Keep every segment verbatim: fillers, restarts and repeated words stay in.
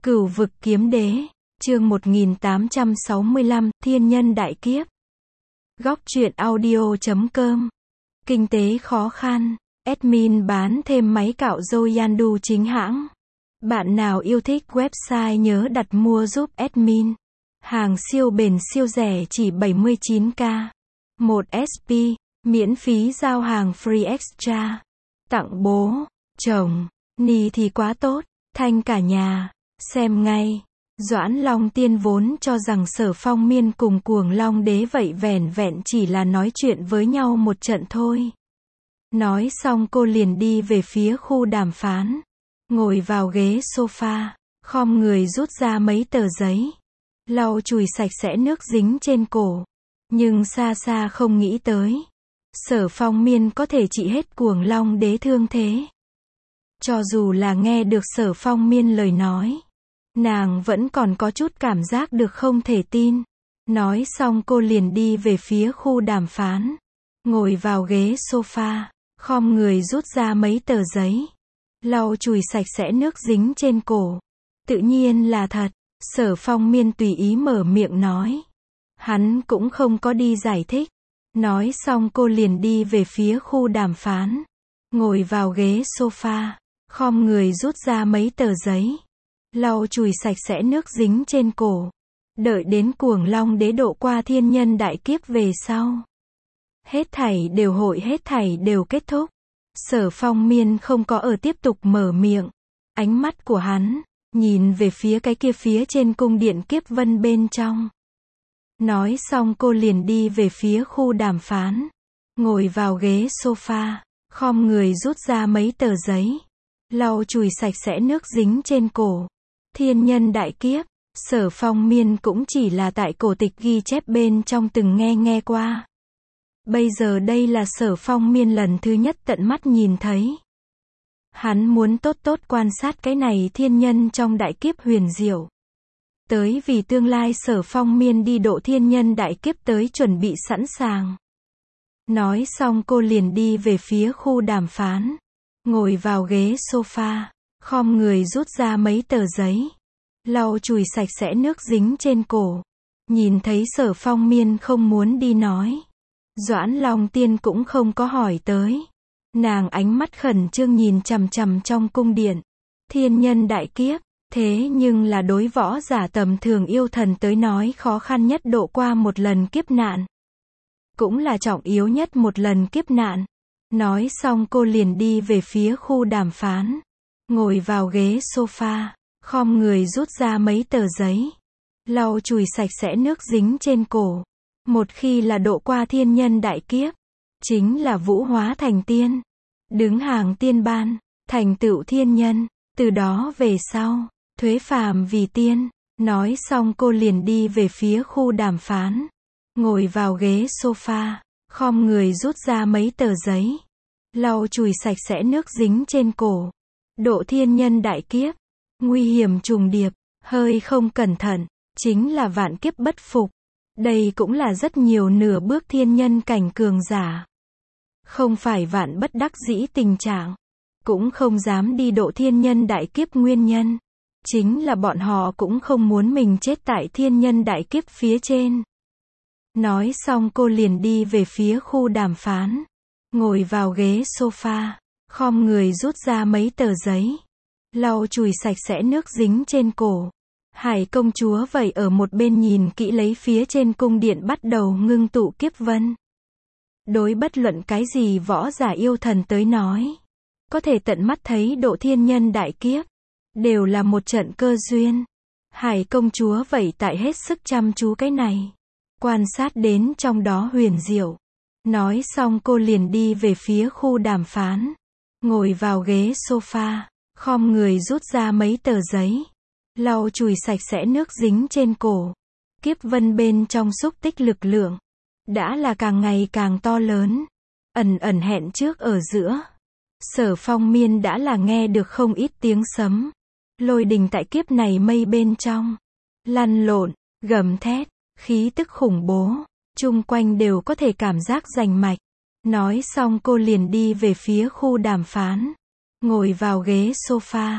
Cửu vực kiếm đế, chương một nghìn tám trăm sáu mươi lăm, thiên nhân đại kiếp. Góc truyện audio chấm com. Kinh tế khó khăn, admin bán thêm máy cạo râu Yandu chính hãng. Bạn nào yêu thích website nhớ đặt mua giúp admin. Hàng siêu bền siêu rẻ chỉ bảy mươi chín k. một ét pê, miễn phí giao hàng free extra. Tặng bố, chồng, ni thì quá tốt, thanh cả nhà. Xem ngay. Doãn Long Tiên vốn cho rằng Sở Phong Miên cùng Cuồng Long Đế vậy vẻn vẹn chỉ là nói chuyện với nhau một trận thôi. Nói xong cô liền đi về phía khu đàm phán. Ngồi vào ghế sofa, khom người rút ra mấy tờ giấy. Lau chùi sạch sẽ nước dính trên cổ. Nhưng xa xa không nghĩ tới. Sở Phong Miên có thể trị hết Cuồng Long Đế thương thế. Cho dù là nghe được Sở Phong Miên lời nói, nàng vẫn còn có chút cảm giác được không thể tin. Nói xong cô liền đi về phía khu đàm phán. Ngồi vào ghế sofa, khom người rút ra mấy tờ giấy. Lau chùi sạch sẽ nước dính trên cổ. Tự nhiên là thật. Sở Phong Miên tùy ý mở miệng nói. Hắn cũng không có đi giải thích. Nói xong cô liền đi về phía khu đàm phán. Ngồi vào ghế sofa, khom người rút ra mấy tờ giấy. Lau chùi sạch sẽ nước dính trên cổ. Đợi đến Cuồng Long Đế độ qua thiên nhân đại kiếp về sau. Hết thảy đều hội hết thảy đều kết thúc. Sở Phong Miên không có ở tiếp tục mở miệng. Ánh mắt của hắn, nhìn về phía cái kia phía trên cung điện kiếp vân bên trong. Nói xong cô liền đi về phía khu đàm phán. Ngồi vào ghế sofa, khom người rút ra mấy tờ giấy. Lau chùi sạch sẽ nước dính trên cổ. Thiên nhân đại kiếp, Sở Phong Miên cũng chỉ là tại cổ tịch ghi chép bên trong từng nghe nghe qua. Bây giờ đây là Sở Phong Miên lần thứ nhất tận mắt nhìn thấy. Hắn muốn tốt tốt quan sát cái này thiên nhân trong đại kiếp huyền diệu. Tới vì tương lai Sở Phong Miên đi độ thiên nhân đại kiếp tới chuẩn bị sẵn sàng. Nói xong cô liền đi về phía khu đàm phán. Ngồi vào ghế sofa, khom người rút ra mấy tờ giấy. Lau chùi sạch sẽ nước dính trên cổ. Nhìn thấy Sở Phong Miên không muốn đi nói. Doãn Long Tiên cũng không có hỏi tới. Nàng ánh mắt khẩn trương nhìn chằm chằm trong cung điện. Thiên nhân đại kiếp, thế nhưng là đối võ giả tầm thường yêu thần tới nói khó khăn nhất độ qua một lần kiếp nạn. Cũng là trọng yếu nhất một lần kiếp nạn. Nói xong cô liền đi về phía khu đàm phán. Ngồi vào ghế sofa, khom người rút ra mấy tờ giấy. Lau chùi sạch sẽ nước dính trên cổ. Một khi là độ qua thiên nhân đại kiếp, chính là vũ hóa thành tiên. Đứng hàng tiên ban, thành tựu thiên nhân. Từ đó về sau, thuế phàm vì tiên. Nói xong cô liền đi về phía khu đàm phán. Ngồi vào ghế sofa, khom người rút ra mấy tờ giấy. Lau chùi sạch sẽ nước dính trên cổ. Độ thiên nhân đại kiếp, nguy hiểm trùng điệp, hơi không cẩn thận, chính là vạn kiếp bất phục. Đây cũng là rất nhiều nửa bước thiên nhân cảnh cường giả. Không phải vạn bất đắc dĩ tình trạng, cũng không dám đi độ thiên nhân đại kiếp nguyên nhân. Chính là bọn họ cũng không muốn mình chết tại thiên nhân đại kiếp phía trên. Nói xong cô liền đi về phía khu đàm phán. Ngồi vào ghế sofa, khom người rút ra mấy tờ giấy. Lau chùi sạch sẽ nước dính trên cổ. Hải công chúa vậy ở một bên nhìn kỹ lấy phía trên cung điện bắt đầu ngưng tụ kiếp vân. Đối bất luận cái gì võ giả yêu thần tới nói, có thể tận mắt thấy độ thiên nhân đại kiếp, đều là một trận cơ duyên. Hải công chúa vậy tại hết sức chăm chú cái này, quan sát đến trong đó huyền diệu. Nói xong cô liền đi về phía khu đàm phán. Ngồi vào ghế sofa, khom người rút ra mấy tờ giấy. Lau chùi sạch sẽ nước dính trên cổ. Kiếp vân bên trong xúc tích lực lượng. Đã là càng ngày càng to lớn. Ẩn ẩn hẹn trước ở giữa. Sở Phong Miên đã là nghe được không ít tiếng sấm. Lôi đình tại kiếp này mây bên trong. Lăn lộn, gầm thét, khí tức khủng bố. Chung quanh đều có thể cảm giác rành mạch. Nói xong cô liền đi về phía khu đàm phán. Ngồi vào ghế sofa,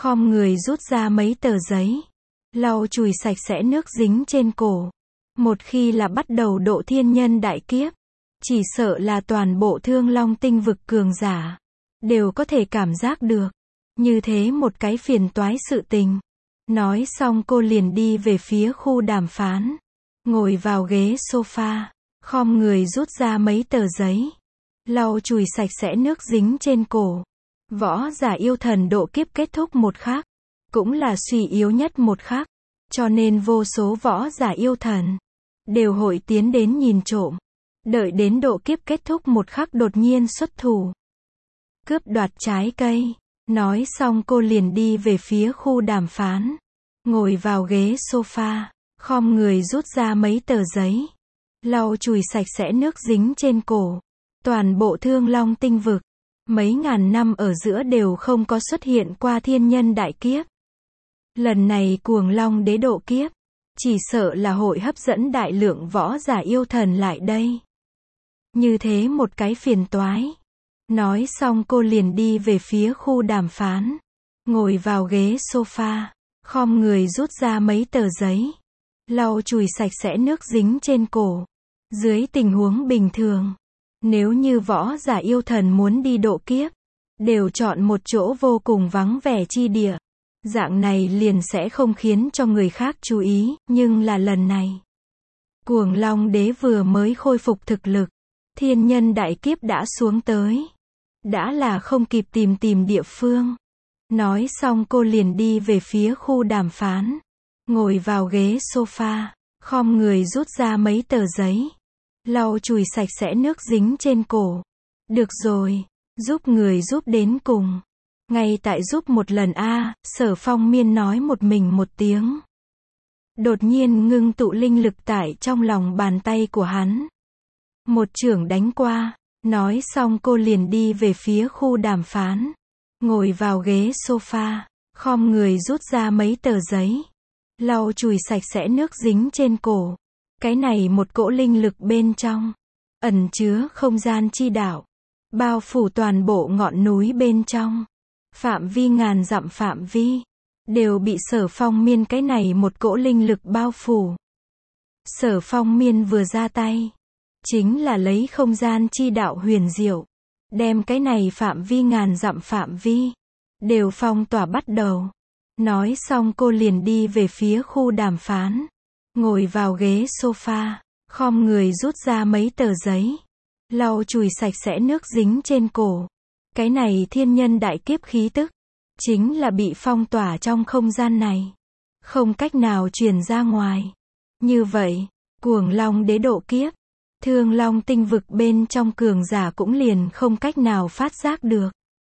khom người rút ra mấy tờ giấy, lau chùi sạch sẽ nước dính trên cổ. Một khi là bắt đầu độ thiên nhân đại kiếp, chỉ sợ là toàn bộ Thương Long tinh vực cường giả đều có thể cảm giác được. Như thế một cái phiền toái sự tình. Nói xong cô liền đi về phía khu đàm phán, ngồi vào ghế sofa, khom người rút ra mấy tờ giấy, lau chùi sạch sẽ nước dính trên cổ. Võ giả yêu thần độ kiếp kết thúc một khắc, cũng là suy yếu nhất một khắc, cho nên vô số võ giả yêu thần đều hội tiến đến nhìn trộm, đợi đến độ kiếp kết thúc một khắc đột nhiên xuất thủ, cướp đoạt trái cây. Nói xong cô liền đi về phía khu đàm phán, ngồi vào ghế sofa, khom người rút ra mấy tờ giấy, lau chùi sạch sẽ nước dính trên cổ. Toàn bộ Thương Long tinh vực, mấy ngàn năm ở giữa đều không có xuất hiện qua thiên nhân đại kiếp. Lần này Cuồng Long đế độ kiếp, chỉ sợ là hội hấp dẫn đại lượng võ giả yêu thần lại đây. Như thế một cái phiền toái. Nói xong cô liền đi về phía khu đàm phán, ngồi vào ghế sofa, khom người rút ra mấy tờ giấy, lau chùi sạch sẽ nước dính trên cổ. Dưới tình huống bình thường, nếu như võ giả yêu thần muốn đi độ kiếp, đều chọn một chỗ vô cùng vắng vẻ chi địa. Dạng này liền sẽ không khiến cho người khác chú ý, nhưng là lần này, Cuồng Long đế vừa mới khôi phục thực lực, thiên nhân đại kiếp đã xuống tới. Đã là không kịp tìm tìm địa phương. Nói xong cô liền đi về phía khu đàm phán, ngồi vào ghế sofa, khom người rút ra mấy tờ giấy, lau chùi sạch sẽ nước dính trên cổ. Được rồi, giúp người giúp đến cùng. Ngay tại giúp một lần a, Sở Phong Miên nói một mình một tiếng. Đột nhiên ngưng tụ linh lực tại trong lòng bàn tay của hắn. Một chưởng đánh qua. Nói xong cô liền đi về phía khu đàm phán, ngồi vào ghế sofa, khom người rút ra mấy tờ giấy, lau chùi sạch sẽ nước dính trên cổ. Cái này một cỗ linh lực bên trong, ẩn chứa không gian chi đạo, bao phủ toàn bộ ngọn núi bên trong. Phạm vi ngàn dặm phạm vi, đều bị Sở Phong Miên cái này một cỗ linh lực bao phủ. Sở Phong Miên vừa ra tay, chính là lấy không gian chi đạo huyền diệu, đem cái này phạm vi ngàn dặm phạm vi, đều phong tỏa bắt đầu. Nói xong cô liền đi về phía khu đàm phán, ngồi vào ghế sofa, khom người rút ra mấy tờ giấy, lau chùi sạch sẽ nước dính trên cổ. Cái này thiên nhân đại kiếp khí tức, chính là bị phong tỏa trong không gian này, không cách nào truyền ra ngoài. Như vậy, Cuồng Long đế độ kiếp, Thương Long tinh vực bên trong cường giả cũng liền không cách nào phát giác được.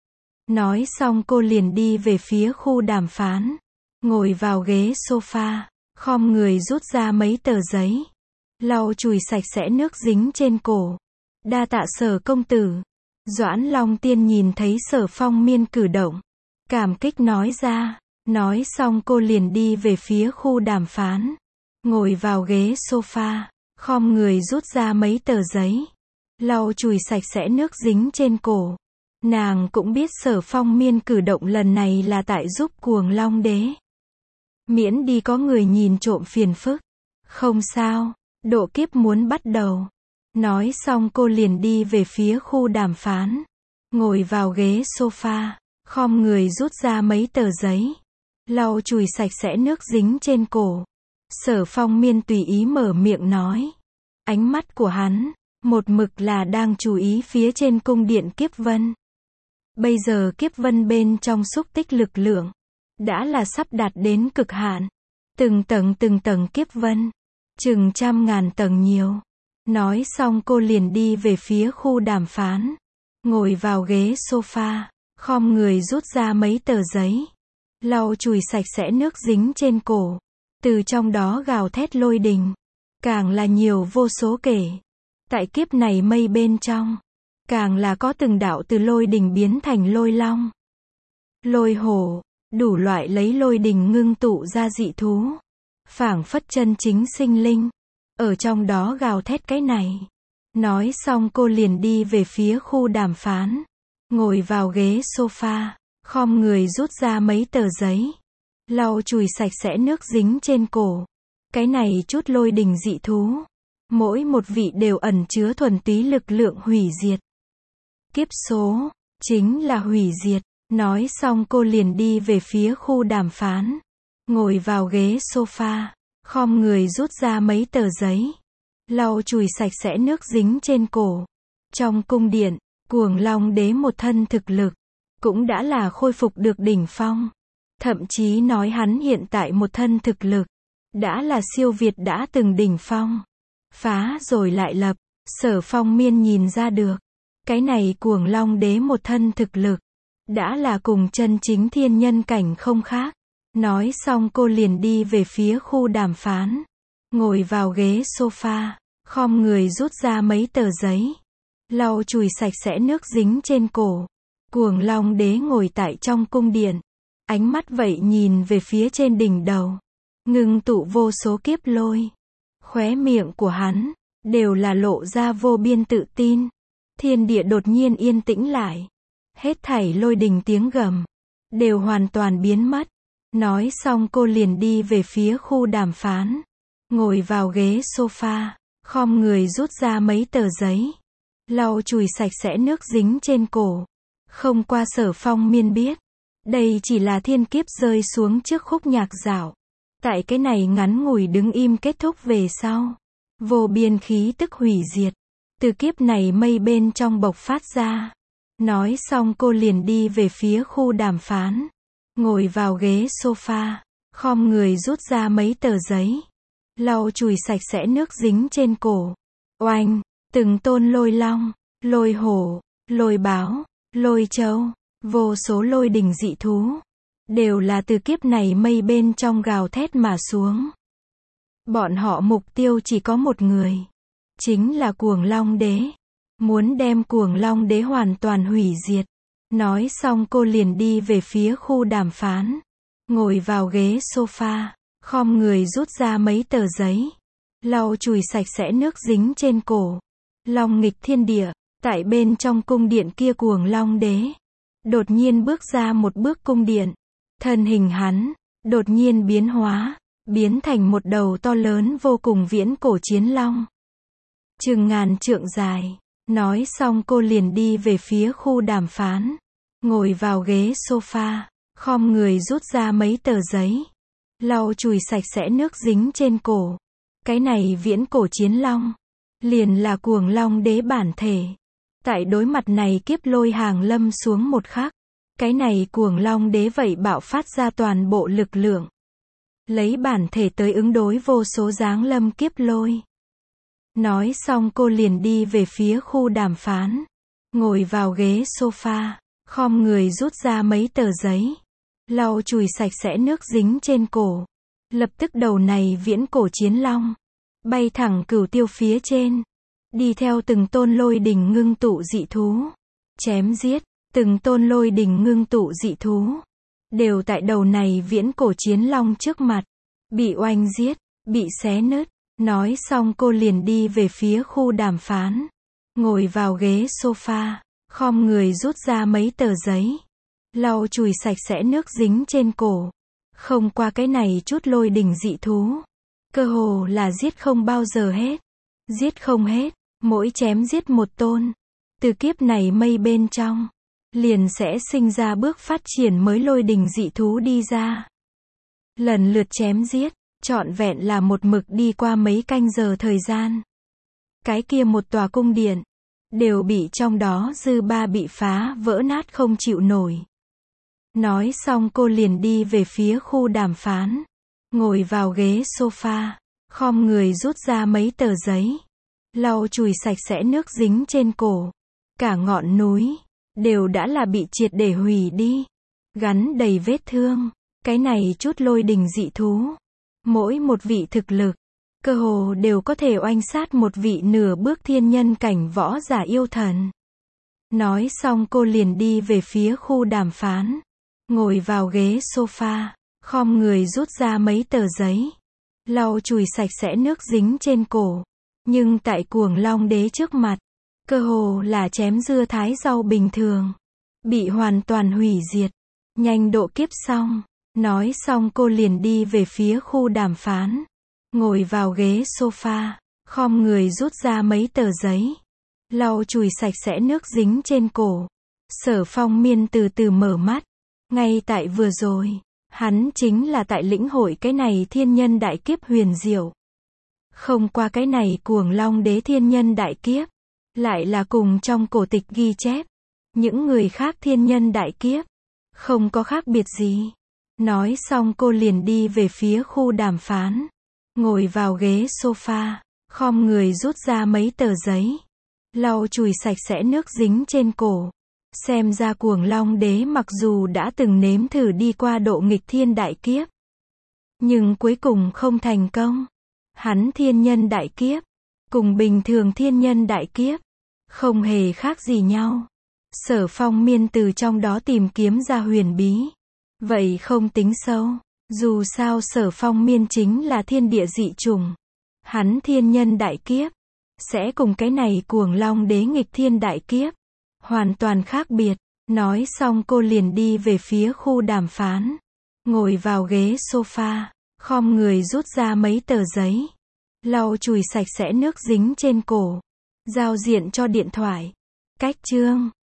Nói xong cô liền đi về phía khu đàm phán, ngồi vào ghế sofa, khom người rút ra mấy tờ giấy, lau chùi sạch sẽ nước dính trên cổ. Đa tạ Sở công tử. Doãn Long Tiên nhìn thấy Sở Phong Miên cử động, cảm kích nói ra. Nói xong cô liền đi về phía khu đàm phán, ngồi vào ghế sofa, khom người rút ra mấy tờ giấy, lau chùi sạch sẽ nước dính trên cổ. Nàng cũng biết Sở Phong Miên cử động lần này là tại giúp Cuồng Long đế, miễn đi có người nhìn trộm phiền phức. Không sao, độ kiếp muốn bắt đầu. Nói xong cô liền đi về phía khu đàm phán, ngồi vào ghế sofa, khom người rút ra mấy tờ giấy, lau chùi sạch sẽ nước dính trên cổ. Sở Phong Miên tùy ý mở miệng nói. Ánh mắt của hắn, một mực là đang chú ý phía trên cung điện kiếp vân. Bây giờ kiếp vân bên trong xúc tích lực lượng, đã là sắp đạt đến cực hạn. Từng tầng từng tầng kiếp vân, chừng trăm ngàn tầng nhiều. Nói xong cô liền đi về phía khu đàm phán, ngồi vào ghế sofa, khom người rút ra mấy tờ giấy, lau chùi sạch sẽ nước dính trên cổ. Từ trong đó gào thét lôi đình, càng là nhiều vô số kể. Tại kiếp này mây bên trong, càng là có từng đạo từ lôi đình biến thành lôi long, lôi hổ, đủ loại lấy lôi đình ngưng tụ ra dị thú, phảng phất chân chính sinh linh, ở trong đó gào thét cái này. Nói xong cô liền đi về phía khu đàm phán, ngồi vào ghế sofa, khom người rút ra mấy tờ giấy, lau chùi sạch sẽ nước dính trên cổ. Cái này chút lôi đình dị thú, mỗi một vị đều ẩn chứa thuần túy lực lượng hủy diệt. Kiếp số, chính là hủy diệt. Nói xong cô liền đi về phía khu đàm phán. Ngồi vào ghế sofa, khom người rút ra mấy tờ giấy, lau chùi sạch sẽ nước dính trên cổ. Trong cung điện, Cuồng Long Đế một thân thực lực, cũng đã là khôi phục được đỉnh phong. Thậm chí nói hắn hiện tại một thân thực lực, đã là siêu việt đã từng đỉnh phong. Phá rồi lại lập, Sở Phong Miên nhìn ra được. Cái này Cuồng Long Đế một thân thực lực, đã là cùng chân chính thiên nhân cảnh không khác. Nói xong cô liền đi về phía khu đàm phán. Ngồi vào ghế sofa, khom người rút ra mấy tờ giấy, lau chùi sạch sẽ nước dính trên cổ. Cuồng Long Đế ngồi tại trong cung điện, ánh mắt vậy nhìn về phía trên đỉnh đầu, ngưng tụ vô số kiếp lôi. Khóe miệng của hắn, đều là lộ ra vô biên tự tin. Thiên địa đột nhiên yên tĩnh lại. Hết thảy lôi đình tiếng gầm, đều hoàn toàn biến mất. Nói xong cô liền đi về phía khu đàm phán. Ngồi vào ghế sofa, khom người rút ra mấy tờ giấy, lau chùi sạch sẽ nước dính trên cổ. Không qua Sở Phong Miên biết, đây chỉ là thiên kiếp rơi xuống trước khúc nhạc dạo. Tại cái này ngắn ngủi đứng im kết thúc về sau, vô biên khí tức hủy diệt, từ kiếp này mây bên trong bộc phát ra. Nói xong cô liền đi về phía khu đàm phán. Ngồi vào ghế sofa, khom người rút ra mấy tờ giấy, lau chùi sạch sẽ nước dính trên cổ. Oanh, từng tôn lôi long, lôi hổ, lôi báo, lôi trâu, vô số lôi đình dị thú, đều là từ kiếp này mây bên trong gào thét mà xuống. Bọn họ mục tiêu chỉ có một người, chính là Cuồng Long Đế. Muốn đem Cuồng Long Đế hoàn toàn hủy diệt. Nói xong cô liền đi về phía khu đàm phán. Ngồi vào ghế sofa, khom người rút ra mấy tờ giấy, lau chùi sạch sẽ nước dính trên cổ. Long nghịch thiên địa, tại bên trong cung điện kia Cuồng Long Đế đột nhiên bước ra một bước cung điện. Thân hình hắn đột nhiên biến hóa, biến thành một đầu to lớn vô cùng viễn cổ chiến long, chừng ngàn trượng dài. Nói xong cô liền đi về phía khu đàm phán. Ngồi vào ghế sofa, khom người rút ra mấy tờ giấy, lau chùi sạch sẽ nước dính trên cổ. Cái này viễn cổ chiến long, liền là Cuồng Long Đế bản thể. Tại đối mặt này kiếp lôi hàng lâm xuống một khắc, cái này Cuồng Long Đế vậy bạo phát ra toàn bộ lực lượng, lấy bản thể tới ứng đối vô số giáng lâm kiếp lôi. Nói xong cô liền đi về phía khu đàm phán. Ngồi vào ghế sofa, khom người rút ra mấy tờ giấy, lau chùi sạch sẽ nước dính trên cổ. Lập tức đầu này viễn cổ chiến long bay thẳng cửu tiêu phía trên, đi theo từng tôn lôi đình ngưng tụ dị thú, chém giết. Từng tôn lôi đình ngưng tụ dị thú, đều tại đầu này viễn cổ chiến long trước mặt, bị oanh giết, bị xé nứt. Nói xong cô liền đi về phía khu đàm phán. Ngồi vào ghế sofa, khom người rút ra mấy tờ giấy, lau chùi sạch sẽ nước dính trên cổ. Không qua cái này chút lôi đình dị thú, cơ hồ là giết không bao giờ hết. Giết không hết, mỗi chém giết một tôn, từ kiếp này mây bên trong, liền sẽ sinh ra bước phát triển mới lôi đình dị thú đi ra. Lần lượt chém giết, trọn vẹn là một mực đi qua mấy canh giờ thời gian. Cái kia một tòa cung điện, đều bị trong đó dư ba bị phá vỡ nát không chịu nổi. Nói xong cô liền đi về phía khu đàm phán. Ngồi vào ghế sofa, khom người rút ra mấy tờ giấy, lau chùi sạch sẽ nước dính trên cổ. Cả ngọn núi, đều đã là bị triệt để hủy đi, gắn đầy vết thương. Cái này chút lôi đình dị thú, mỗi một vị thực lực, cơ hồ đều có thể oanh sát một vị nửa bước thiên nhân cảnh võ giả yêu thần. Nói xong cô liền đi về phía khu đàm phán. Ngồi vào ghế sofa, khom người rút ra mấy tờ giấy, lau chùi sạch sẽ nước dính trên cổ. Nhưng tại Cuồng Long Đế trước mặt, cơ hồ là chém dưa thái rau bình thường, bị hoàn toàn hủy diệt. Nhanh độ kiếp xong. Nói xong cô liền đi về phía khu đàm phán. Ngồi vào ghế sofa, khom người rút ra mấy tờ giấy. Lau chùi sạch sẽ nước dính trên cổ. Sở Phong Miên từ từ mở mắt. Ngay tại vừa rồi, hắn chính là tại lĩnh hội cái này thiên nhân đại kiếp huyền diệu. Không qua cái này Cuồng Long Đế thiên nhân đại kiếp, lại là cùng trong cổ tịch ghi chép. Những người khác thiên nhân đại kiếp, không có khác biệt gì. Nói xong cô liền đi về phía khu đàm phán. Ngồi vào ghế sofa, khom người rút ra mấy tờ giấy. Lau chùi sạch sẽ nước dính trên cổ. Xem ra Cuồng Long Đế mặc dù đã từng nếm thử đi qua độ nghịch thiên đại kiếp, nhưng cuối cùng không thành công. Hắn thiên nhân đại kiếp, cùng bình thường thiên nhân đại kiếp, không hề khác gì nhau. Sở Phong Miên từ trong đó tìm kiếm ra huyền bí. Vậy không tính sâu. Dù sao Sở Phong Miên chính là thiên địa dị chủng. Hắn thiên nhân đại kiếp, sẽ cùng cái này Cuồng Long Đế nghịch thiên đại kiếp hoàn toàn khác biệt. Nói xong cô liền đi về phía khu đàm phán. Ngồi vào ghế sofa, khom người rút ra mấy tờ giấy. Lau chùi sạch sẽ nước dính trên cổ. Giao diện cho điện thoại. Cách chương